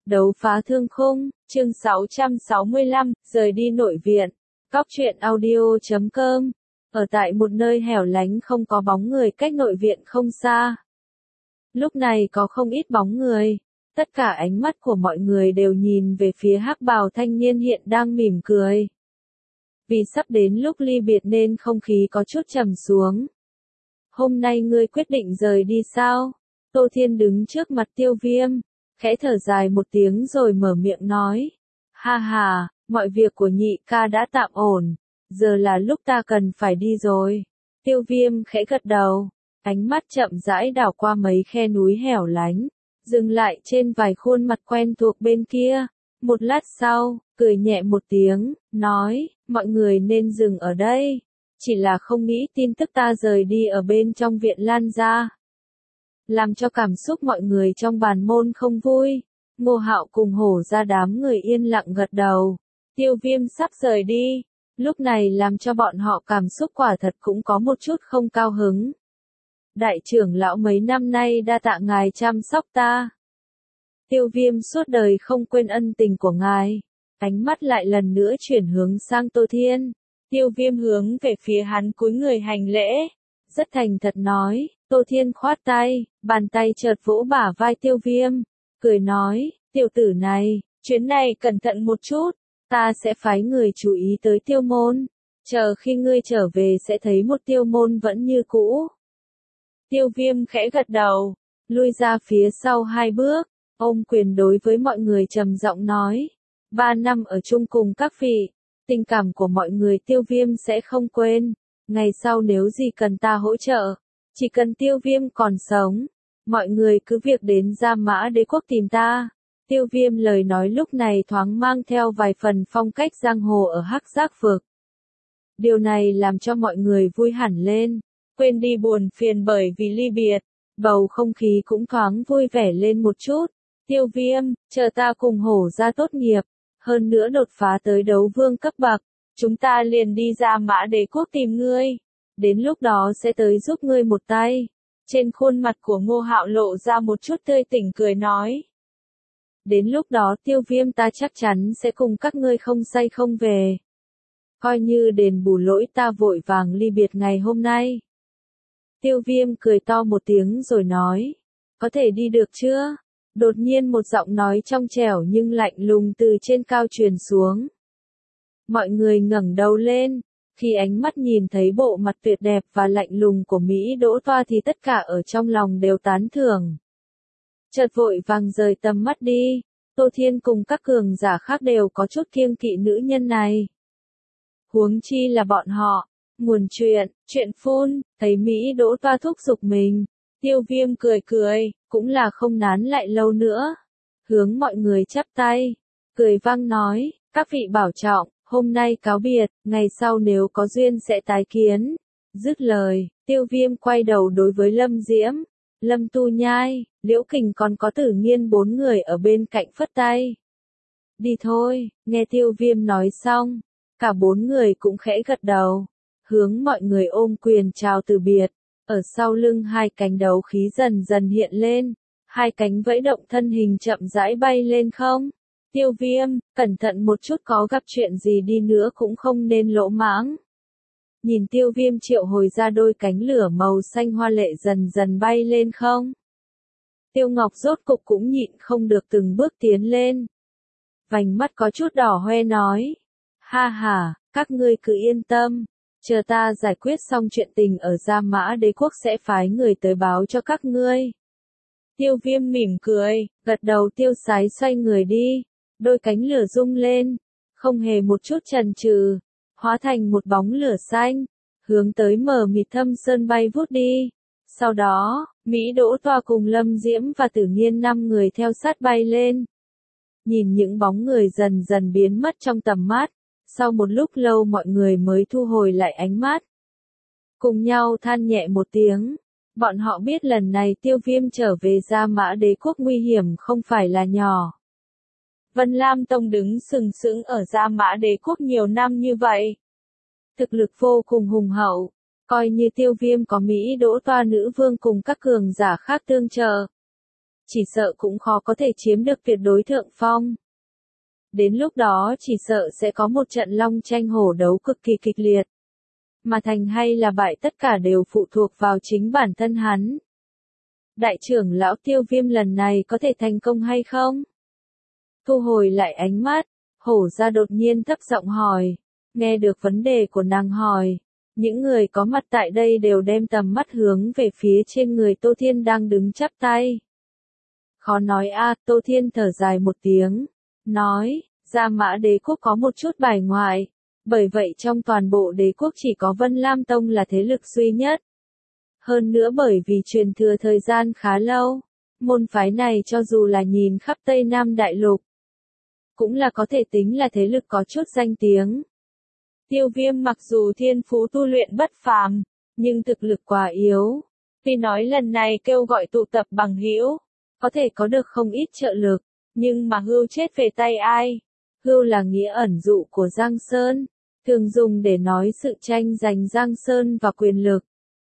Đấu phá thương khung, chương 665, rời đi nội viện. Cóc truyện audio.com. Ở tại một nơi hẻo lánh không có bóng người cách nội viện không xa. Lúc này có không ít bóng người. Tất cả ánh mắt của mọi người đều nhìn về phía hắc bào thanh niên hiện đang mỉm cười. Vì sắp đến lúc ly biệt nên không khí có chút trầm xuống. Hôm nay ngươi quyết định rời đi sao? Tô Thiên đứng trước mặt Tiêu Viêm, khẽ thở dài một tiếng rồi mở miệng nói. Ha ha, mọi việc của nhị ca đã tạm ổn, giờ là lúc ta cần phải đi rồi. Tiêu Viêm khẽ gật đầu, ánh mắt chậm rãi đảo qua mấy khe núi hẻo lánh, dừng lại trên vài khuôn mặt quen thuộc bên kia. Một lát sau, cười nhẹ một tiếng, nói, mọi người nên dừng ở đây. Chỉ là không nghĩ tin tức ta rời đi ở bên trong viện lan ra, làm cho cảm xúc mọi người trong bàn môn không vui. Ngô Hạo cùng Hổ ra đám người yên lặng gật đầu. Tiêu Viêm sắp rời đi, lúc này làm cho bọn họ cảm xúc quả thật cũng có một chút không cao hứng. Đại trưởng lão mấy năm nay đa tạ ngài chăm sóc ta. Tiêu Viêm suốt đời không quên ân tình của ngài. Ánh mắt lại lần nữa chuyển hướng sang Tô Thiên. Tiêu Viêm hướng về phía hắn cúi người hành lễ, rất thành thật nói. Tô Thiên khoát tay, bàn tay chợt vỗ bả vai Tiêu Viêm, cười nói, tiểu tử này, chuyến này cẩn thận một chút, ta sẽ phái người chú ý tới Tiêu môn, chờ khi ngươi trở về sẽ thấy một Tiêu môn vẫn như cũ. Tiêu Viêm khẽ gật đầu, lui ra phía sau 2 bước, ôm quyền đối với mọi người trầm giọng nói, 3 năm ở chung cùng các vị, tình cảm của mọi người Tiêu Viêm sẽ không quên, ngày sau nếu gì cần ta hỗ trợ. Chỉ cần Tiêu Viêm còn sống, mọi người cứ việc đến Gia Mã Đế Quốc tìm ta. Tiêu Viêm lời nói lúc này thoáng mang theo vài phần phong cách giang hồ ở Hắc Giác Vực. Điều này làm cho mọi người vui hẳn lên, quên đi buồn phiền bởi vì ly biệt, bầu không khí cũng thoáng vui vẻ lên một chút. Tiêu Viêm, chờ ta cùng Hổ ra tốt nghiệp, hơn nữa đột phá tới đấu vương cấp bậc, chúng ta liền đi Gia Mã Đế Quốc tìm ngươi. Đến lúc đó sẽ tới giúp ngươi một tay. Trên khuôn mặt của Ngô Hạo lộ ra một chút tươi tỉnh cười nói. Đến lúc đó Tiêu Viêm ta chắc chắn sẽ cùng các ngươi không say không về. Coi như đền bù lỗi ta vội vàng ly biệt ngày hôm nay. Tiêu Viêm cười to một tiếng rồi nói. Có thể đi được chưa? Đột nhiên một giọng nói trong trẻo nhưng lạnh lùng từ trên cao truyền xuống. Mọi người ngẩng đầu lên. Khi ánh mắt nhìn thấy bộ mặt tuyệt đẹp và lạnh lùng của Mỹ Đỗ Toa thì tất cả ở trong lòng đều tán thưởng. Chợt vội vàng rời tầm mắt đi, Tô Thiên cùng các cường giả khác đều có chút kiêng kỵ nữ nhân này. Huống chi là bọn họ, nguồn chuyện phun, thấy Mỹ Đỗ Toa thúc giục mình. Tiêu Viêm cười cười, cũng là không nán lại lâu nữa. Hướng mọi người chắp tay, cười vang nói, các vị bảo trọng. Hôm nay cáo biệt, ngày sau nếu có duyên sẽ tái kiến. Dứt lời, Tiêu Viêm quay đầu đối với Lâm Diễm, Lâm Tu Nhai, Liễu Kình còn có Tử Nghiên 4 người ở bên cạnh phất tay. Đi thôi, nghe Tiêu Viêm nói xong, cả 4 người cũng khẽ gật đầu, hướng mọi người ôm quyền chào từ biệt. Ở sau lưng 2 cánh đấu khí dần dần hiện lên, 2 cánh vẫy động thân hình chậm rãi bay lên không. Tiêu Viêm, cẩn thận một chút, có gặp chuyện gì đi nữa cũng không nên lỗ mãng. Nhìn Tiêu Viêm triệu hồi ra đôi cánh lửa màu xanh hoa lệ dần dần bay lên không. Tiêu Ngọc rốt cục cũng nhịn không được từng bước tiến lên. Vành mắt có chút đỏ hoe nói. Ha ha, các ngươi cứ yên tâm. Chờ ta giải quyết xong chuyện tình ở Gia Mã Đế Quốc sẽ phái người tới báo cho các ngươi. Tiêu Viêm mỉm cười, gật đầu tiêu sái xoay người đi. Đôi cánh lửa rung lên, không hề một chút chần chừ, hóa thành một bóng lửa xanh, hướng tới mờ mịt thâm sơn bay vút đi. Sau đó, Mỹ Đỗ Toa cùng Lâm Diễm và Tử Nghiên 5 người theo sát bay lên. Nhìn những bóng người dần dần biến mất trong tầm mắt, sau một lúc lâu mọi người mới thu hồi lại ánh mắt. Cùng nhau than nhẹ một tiếng, bọn họ biết lần này Tiêu Viêm trở về Gia Mã Đế Quốc nguy hiểm không phải là nhỏ. Vân Lam Tông đứng sừng sững ở Gia Mã Đế Quốc nhiều năm như vậy. Thực lực vô cùng hùng hậu, coi như Tiêu Viêm có Mỹ Đỗ Toa nữ vương cùng các cường giả khác tương trợ. chỉ sợ cũng khó có thể chiếm được tuyệt đối thượng phong. Đến lúc đó chỉ sợ sẽ có một trận long tranh hổ đấu cực kỳ kịch liệt. Mà thành hay là bại tất cả đều phụ thuộc vào chính bản thân hắn. Đại trưởng lão Tiêu Viêm lần này có thể thành công hay không? Thu hồi lại ánh mắt, hổ ra đột nhiên thấp giọng hỏi. Nghe được vấn đề của nàng hỏi, những người có mặt tại đây đều đem tầm mắt hướng về phía trên người Tô Thiên đang đứng chắp tay. Khó nói a, Tô Thiên thở dài một tiếng, nói, Gia Mã Đế quốc có một chút bài ngoại, bởi vậy trong toàn bộ đế quốc chỉ có Vân Lam Tông là thế lực duy nhất. Hơn nữa bởi vì truyền thừa thời gian khá lâu, môn phái này cho dù là nhìn khắp Tây Nam Đại Lục, cũng là có thể tính là thế lực có chút danh tiếng. Tiêu Viêm mặc dù thiên phú tu luyện bất phàm, nhưng thực lực quá yếu. Tuy nói lần này kêu gọi tụ tập bằng hữu, có thể có được không ít trợ lực, nhưng mà Hưu chết về tay ai? Hưu là nghĩa ẩn dụ của Giang Sơn, thường dùng để nói sự tranh giành Giang Sơn và quyền lực.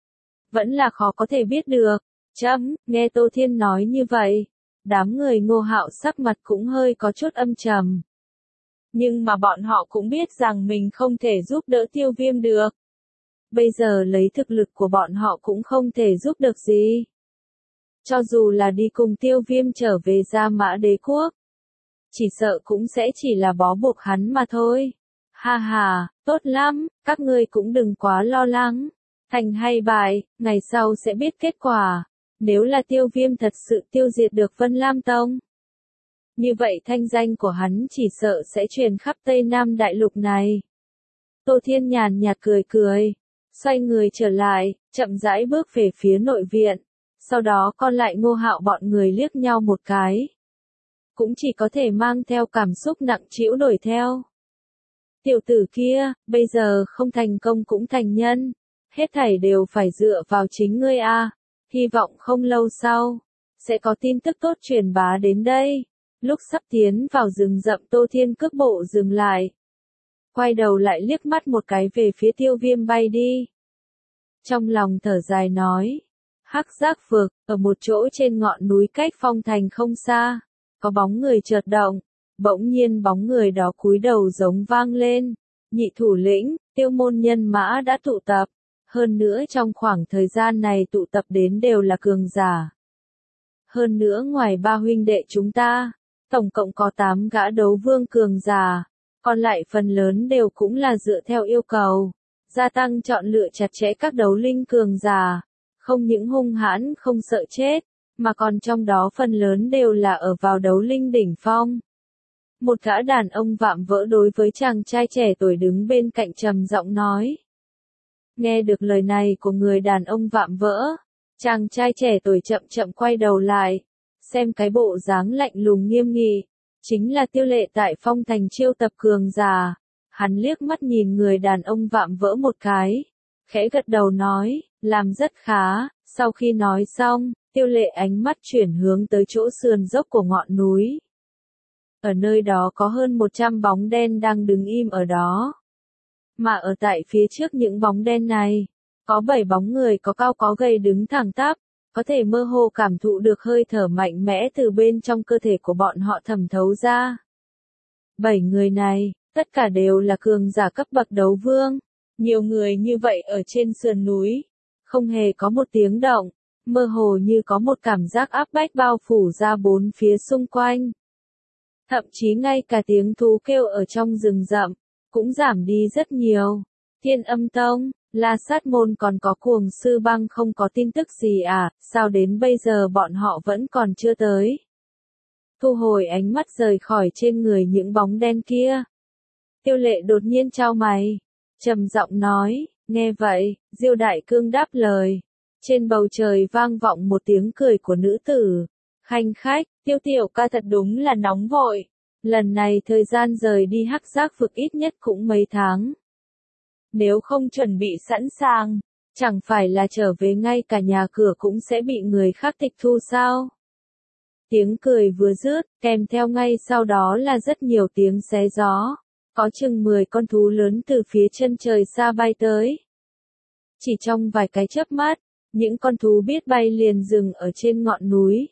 Vẫn là khó có thể biết được. Nghe Tô Thiên nói như vậy, đám người Ngô Hạo sắc mặt cũng hơi có chút âm trầm. Nhưng mà bọn họ cũng biết rằng mình không thể giúp đỡ Tiêu Viêm được. Bây giờ lấy thực lực của bọn họ cũng không thể giúp được gì. Cho dù là đi cùng Tiêu Viêm trở về Gia Mã Đế quốc, chỉ sợ cũng sẽ chỉ là bó buộc hắn mà thôi. Ha ha, tốt lắm, các ngươi cũng đừng quá lo lắng. Thành hay bại, ngày sau sẽ biết kết quả. Nếu là Tiêu Viêm thật sự tiêu diệt được Vân Lam Tông, như vậy thanh danh của hắn chỉ sợ sẽ truyền khắp Tây Nam Đại Lục này. Tô Thiên nhàn nhạt cười cười, xoay người trở lại, chậm rãi bước về phía nội viện. Sau đó con lại Ngô Hạo bọn người liếc nhau một cái. Cũng chỉ có thể mang theo cảm xúc nặng trĩu đuổi theo. Tiểu tử kia, bây giờ không thành công cũng thành nhân. Hết thảy đều phải dựa vào chính ngươi a. Hy vọng không lâu sau, sẽ có tin tức tốt truyền bá đến đây. Lúc sắp tiến vào rừng rậm Tô Thiên cước bộ dừng lại. Quay đầu lại liếc mắt một cái về phía Tiêu Viêm bay đi. Trong lòng thở dài nói. Hắc Giác Vực, ở một chỗ trên ngọn núi cách phong thành không xa. Có bóng người chợt động. Bỗng nhiên bóng người đó cúi đầu giống vang lên. Nhị thủ lĩnh, Tiêu môn nhân mã đã tụ tập. Hơn nữa trong khoảng thời gian này tụ tập đến đều là cường giả. Hơn nữa ngoài ba huynh đệ chúng ta, tổng cộng có 8 gã đấu vương cường giả, còn lại phần lớn đều cũng là dựa theo yêu cầu, gia tăng chọn lựa chặt chẽ các đấu linh cường giả, không những hung hãn không sợ chết, mà còn trong đó phần lớn đều là ở vào đấu linh đỉnh phong. Một gã đàn ông vạm vỡ đối với chàng trai trẻ tuổi đứng bên cạnh trầm giọng nói. Nghe được lời này của người đàn ông vạm vỡ, chàng trai trẻ tuổi chậm chậm quay đầu lại, xem cái bộ dáng lạnh lùng nghiêm nghị, chính là Tiêu Lệ tại phong thành chiêu tập cường giả. Hắn liếc mắt nhìn người đàn ông vạm vỡ một cái, khẽ gật đầu nói, làm rất khá. Sau khi nói xong, Tiêu Lệ ánh mắt chuyển hướng tới chỗ sườn dốc của ngọn núi. Ở nơi đó có hơn 100 bóng đen đang đứng im ở đó. Mà ở tại phía trước những bóng đen này, có 7 bóng người có cao có gầy đứng thẳng tắp, có thể mơ hồ cảm thụ được hơi thở mạnh mẽ từ bên trong cơ thể của bọn họ thẩm thấu ra. 7 người này, tất cả đều là cường giả cấp bậc đấu vương. Nhiều người như vậy ở trên sườn núi, không hề có một tiếng động, mơ hồ như có một cảm giác áp bách bao phủ ra bốn phía xung quanh. Thậm chí ngay cả tiếng thú kêu ở trong rừng rậm, cũng giảm đi rất nhiều. Thiên Âm Tông, La Sát Môn còn có Cuồng Sư Băng không có tin tức gì à, sao đến bây giờ bọn họ vẫn còn chưa tới. Thu hồi ánh mắt rời khỏi trên người những bóng đen kia. Tiêu Lệ đột nhiên chau mày, trầm giọng nói, nghe vậy, Diêu Đại Cương đáp lời. Trên bầu trời vang vọng một tiếng cười của nữ tử. Khanh khách, Tiêu tiểu ca thật đúng là nóng vội. Lần này thời gian rời đi Hắc Giác Vực ít nhất cũng mấy tháng. Nếu không chuẩn bị sẵn sàng, chẳng phải là trở về ngay cả nhà cửa cũng sẽ bị người khác tịch thu sao? Tiếng cười vừa dứt, kèm theo ngay sau đó là rất nhiều tiếng xé gió. Có chừng 10 con thú lớn từ phía chân trời xa bay tới. Chỉ trong vài cái chớp mắt, những con thú biết bay liền dừng ở trên ngọn núi.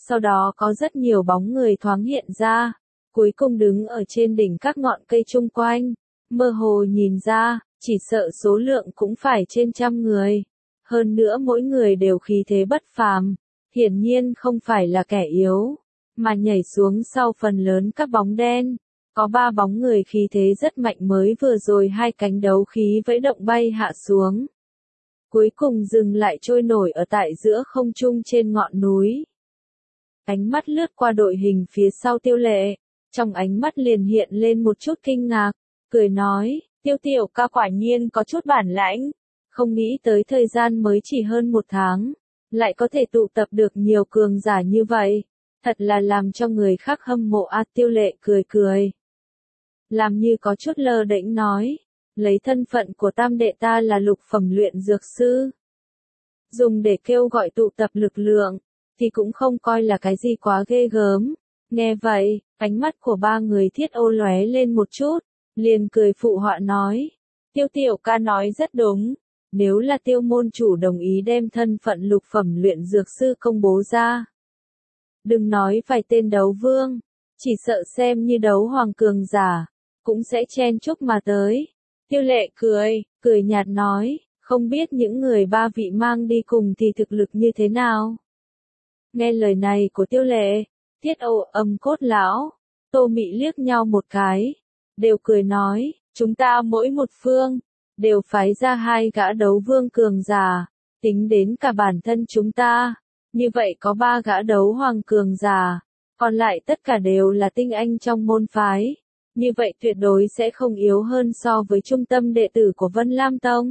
Sau đó có rất nhiều bóng người thoáng hiện ra, cuối cùng đứng ở trên đỉnh các ngọn cây chung quanh, mơ hồ nhìn ra, chỉ sợ số lượng cũng phải trên 100 người. Hơn nữa mỗi người đều khí thế bất phàm, hiển nhiên không phải là kẻ yếu, mà nhảy xuống sau phần lớn các bóng đen. Có 3 bóng người khí thế rất mạnh mới vừa rồi 2 cánh đấu khí vẫy động bay hạ xuống. Cuối cùng dừng lại trôi nổi ở tại giữa không trung trên ngọn núi. Ánh mắt lướt qua đội hình phía sau Tiêu Lệ, trong ánh mắt liền hiện lên một chút kinh ngạc, cười nói, Tiêu tiểu ca quả nhiên có chút bản lãnh, không nghĩ tới thời gian mới chỉ hơn 1 tháng, lại có thể tụ tập được nhiều cường giả như vậy, thật là làm cho người khác hâm mộ a. Tiêu Lệ cười cười, làm như có chút lơ đễnh nói, lấy thân phận của tam đệ ta là lục phẩm luyện dược sư, dùng để kêu gọi tụ tập lực lượng, thì cũng không coi là cái gì quá ghê gớm. Nghe vậy, ánh mắt của 3 người Thiết Ô lóe lên một chút, liền cười phụ họa nói, Tiêu tiểu ca nói rất đúng, nếu là Tiêu môn chủ đồng ý đem thân phận lục phẩm luyện dược sư công bố ra. Đừng nói vài tên đấu vương, chỉ sợ xem như đấu hoàng cường giả, cũng sẽ chen chúc mà tới. Tiêu Lệ cười nhạt nói, không biết những người 3 vị mang đi cùng thì thực lực như thế nào. Nghe lời này của Tiêu Lệ, Thiết Ô, Âm Cốt lão, Tô Mị liếc nhau một cái, đều cười nói, chúng ta mỗi một phương, đều phái ra 2 gã đấu vương cường giả, tính đến cả bản thân chúng ta, như vậy có 3 gã đấu hoàng cường giả, còn lại tất cả đều là tinh anh trong môn phái, như vậy tuyệt đối sẽ không yếu hơn so với trung tâm đệ tử của Vân Lam Tông.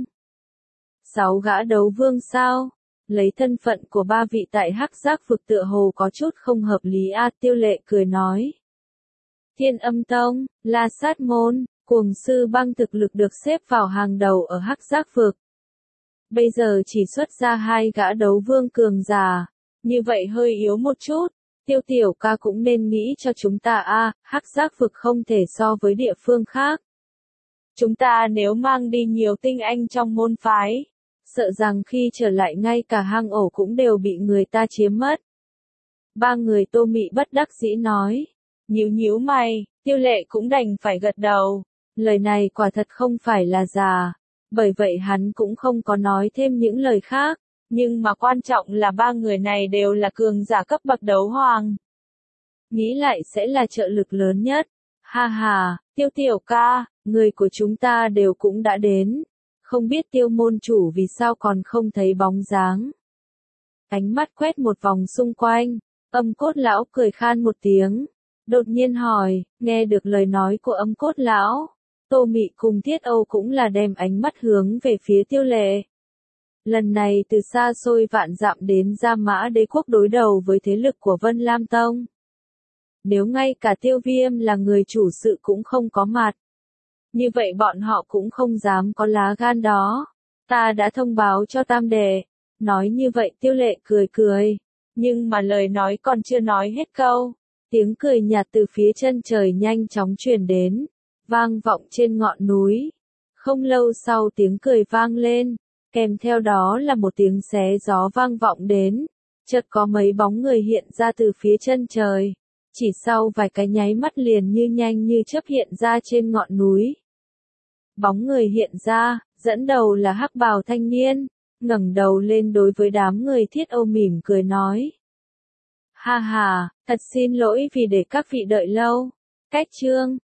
6 gã đấu vương sao? Lấy thân phận của 3 vị tại Hắc Giác vực tựa hồ có chút không hợp lý a. Tiêu Lệ cười nói. Thiên Âm Tông, La Sát Môn, Cuồng Sư Băng thực lực được xếp vào hàng đầu ở Hắc Giác vực. Bây giờ chỉ xuất ra 2 gã đấu vương cường giả, như vậy hơi yếu một chút. Tiêu tiểu ca cũng nên nghĩ cho chúng ta a, Hắc Giác vực không thể so với địa phương khác. Chúng ta nếu mang đi nhiều tinh anh trong môn phái, sợ rằng khi trở lại ngay cả hang ổ cũng đều bị người ta chiếm mất. 3 người Tô Mị bất đắc dĩ nói. Nhíu mày, Tiêu Lệ cũng đành phải gật đầu. Lời này quả thật không phải là giả. Bởi vậy hắn cũng không có nói thêm những lời khác. Nhưng mà quan trọng là 3 người này đều là cường giả cấp bậc đấu hoàng. Nghĩ lại sẽ là trợ lực lớn nhất. Ha ha, Tiêu tiểu ca, người của chúng ta đều cũng đã đến. Không biết Tiêu môn chủ vì sao còn không thấy bóng dáng. Ánh mắt quét một vòng xung quanh, Âm Cốt lão cười khan một tiếng, đột nhiên hỏi, nghe được lời nói của Âm Cốt lão, Tô Mị cùng Thiết Âu cũng là đem ánh mắt hướng về phía Tiêu Lệ. Lần này từ xa xôi vạn dặm đến Gia Mã Đế quốc đối đầu với thế lực của Vân Lam Tông. Nếu ngay cả Tiêu Viêm là người chủ sự cũng không có mặt, như vậy bọn họ cũng không dám có lá gan đó. Ta đã thông báo cho tam đệ. Nói như vậy Tiêu Lệ cười. Nhưng mà lời nói còn chưa nói hết câu. Tiếng cười nhạt từ phía chân trời nhanh chóng truyền đến. Vang vọng trên ngọn núi. Không lâu sau tiếng cười vang lên. Kèm theo đó là một tiếng xé gió vang vọng đến. Chợt có mấy bóng người hiện ra từ phía chân trời. Chỉ sau vài cái nháy mắt liền như nhanh như chớp hiện ra trên ngọn núi. Bóng người hiện ra, dẫn đầu là hắc bào thanh niên, ngẩng đầu lên đối với đám người Thiết Âu mỉm cười nói. Ha ha, thật xin lỗi vì để các vị đợi lâu. Cách chương